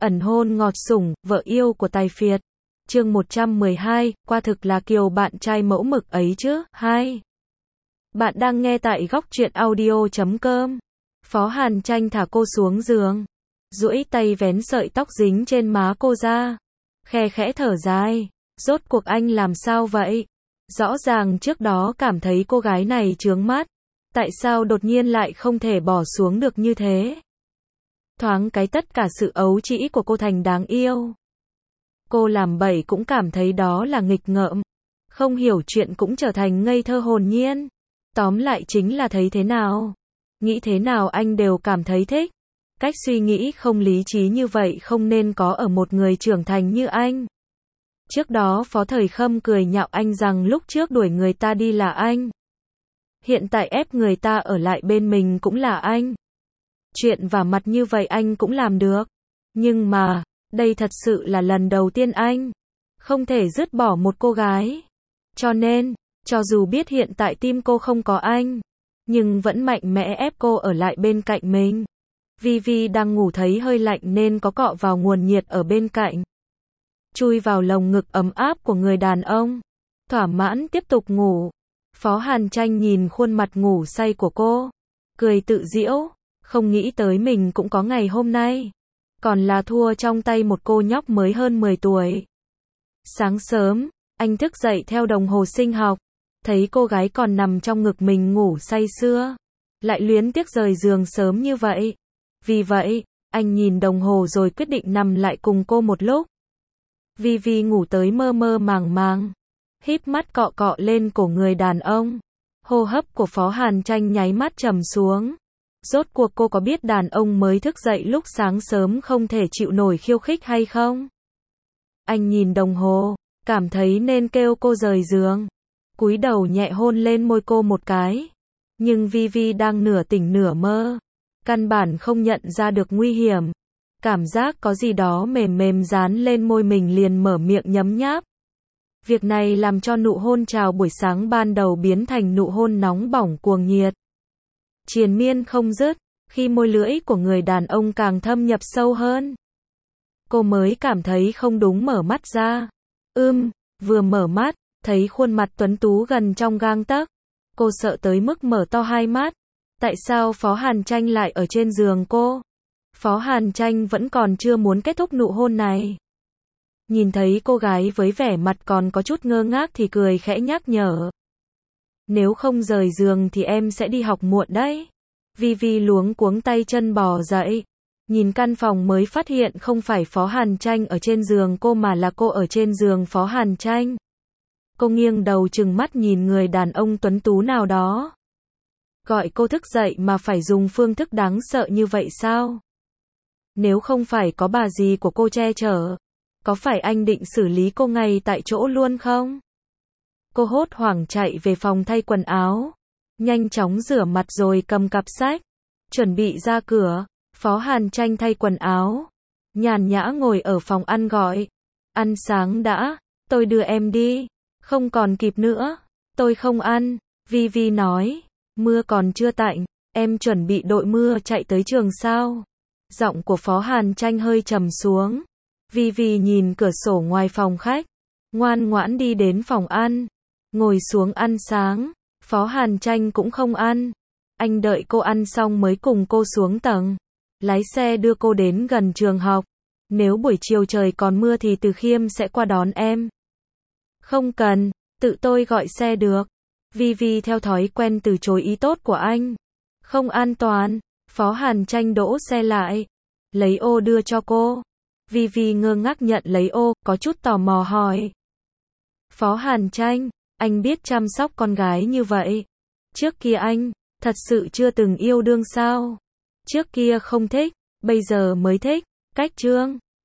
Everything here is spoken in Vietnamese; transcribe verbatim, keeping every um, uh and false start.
Ẩn hôn ngọt sủng, vợ yêu của tài phiệt. Chương một trăm mười hai, qua thực là kiều bạn trai mẫu mực ấy chứ. hai. Bạn đang nghe tại góc truyện audio chấm com. Phó Hàn Tranh thả cô xuống giường, duỗi tay vén sợi tóc dính trên má cô ra, khe khẽ thở dài. Rốt cuộc anh làm sao vậy? Rõ ràng trước đó cảm thấy cô gái này chướng mắt, tại sao đột nhiên lại không thể bỏ xuống được như thế? Thoáng cái tất cả sự ấu trĩ của cô thành đáng yêu. Cô làm bậy cũng cảm thấy đó là nghịch ngợm, không hiểu chuyện cũng trở thành ngây thơ hồn nhiên. Tóm lại chính là thấy thế nào, nghĩ thế nào anh đều cảm thấy thích. Cách suy nghĩ không lý trí như vậy không nên có ở một người trưởng thành như anh. Trước đó Phó Thời Khâm cười nhạo anh rằng lúc trước đuổi người ta đi là anh, hiện tại ép người ta ở lại bên mình cũng là anh. Chuyện vả mặt như vậy anh cũng làm được. Nhưng mà, đây thật sự là lần đầu tiên anh không thể dứt bỏ một cô gái. Cho nên, cho dù biết hiện tại tim cô không có anh, nhưng vẫn mạnh mẽ ép cô ở lại bên cạnh mình. Vivi đang ngủ thấy hơi lạnh nên có cọ vào nguồn nhiệt ở bên cạnh, chui vào lồng ngực ấm áp của người đàn ông, thỏa mãn tiếp tục ngủ. Phó Hàn Tranh nhìn khuôn mặt ngủ say của cô, cười tự giễu, không nghĩ tới mình cũng có ngày hôm nay, còn là thua trong tay một cô nhóc mới hơn mười tuổi. Sáng sớm, anh thức dậy theo đồng hồ sinh học, thấy cô gái còn nằm trong ngực mình ngủ say sưa, lại luyến tiếc rời giường sớm như vậy. Vì vậy, anh nhìn đồng hồ rồi quyết định nằm lại cùng cô một lúc. Vivi ngủ tới mơ mơ màng màng, híp mắt cọ cọ lên cổ người đàn ông. Hô hấp của Phó Hàn Tranh nháy mắt trầm xuống. Rốt cuộc cô có biết đàn ông mới thức dậy lúc sáng sớm không thể chịu nổi khiêu khích hay không? Anh nhìn đồng hồ, cảm thấy nên kêu cô rời giường, cúi đầu nhẹ hôn lên môi cô một cái. Nhưng Vivi đang nửa tỉnh nửa mơ, căn bản không nhận ra được nguy hiểm. Cảm giác có gì đó mềm mềm dán lên môi mình liền mở miệng nhấm nháp. Việc này làm cho nụ hôn chào buổi sáng ban đầu biến thành nụ hôn nóng bỏng cuồng nhiệt, triền miên không dứt. Khi môi lưỡi của người đàn ông càng thâm nhập sâu hơn, cô mới cảm thấy không đúng, mở mắt ra. Ưm, vừa mở mắt, thấy khuôn mặt tuấn tú gần trong gang tấc. Cô sợ tới mức mở to hai mắt. Tại sao Phó Hàn Tranh lại ở trên giường cô? Phó Hàn Tranh vẫn còn chưa muốn kết thúc nụ hôn này. Nhìn thấy cô gái với vẻ mặt còn có chút ngơ ngác thì cười khẽ nhắc nhở. Nếu không rời giường thì em sẽ đi học muộn đấy. Vivi luống cuống tay chân bò dậy, nhìn căn phòng mới phát hiện không phải Phó Hàn Tranh ở trên giường cô mà là cô ở trên giường Phó Hàn Tranh. Cô nghiêng đầu trừng mắt nhìn người đàn ông tuấn tú nào đó. Gọi cô thức dậy mà phải dùng phương thức đáng sợ như vậy sao? Nếu không phải có bà dì của cô che chở, có phải anh định xử lý cô ngay tại chỗ luôn không? Cô hốt hoảng chạy về phòng thay quần áo, nhanh chóng rửa mặt rồi cầm cặp sách, chuẩn bị ra cửa. Phó Hàn Tranh thay quần áo, nhàn nhã ngồi ở phòng ăn gọi. Ăn sáng đã, tôi đưa em đi. Không còn kịp nữa, tôi không ăn. Vivi nói, mưa còn chưa tạnh, em chuẩn bị đội mưa chạy tới trường sao? Giọng của Phó Hàn Tranh hơi trầm xuống. Vivi nhìn cửa sổ ngoài phòng khách, ngoan ngoãn đi đến phòng ăn, ngồi xuống ăn sáng. Phó Hàn Tranh cũng không ăn, anh đợi cô ăn xong mới cùng cô xuống tầng, lái xe đưa cô đến gần trường học. Nếu buổi chiều trời còn mưa thì Từ Khiêm sẽ qua đón em. Không cần, tự tôi gọi xe được. Vivi theo thói quen từ chối ý tốt của anh. Không an toàn. Phó Hàn Tranh đỗ xe lại, lấy ô đưa cho cô. Vivi ngơ ngác nhận lấy ô, có chút tò mò hỏi. Phó Hàn Tranh, anh biết chăm sóc con gái như vậy. Trước kia anh, thật sự chưa từng yêu đương sao? Trước kia không thích, bây giờ mới thích. Cách chương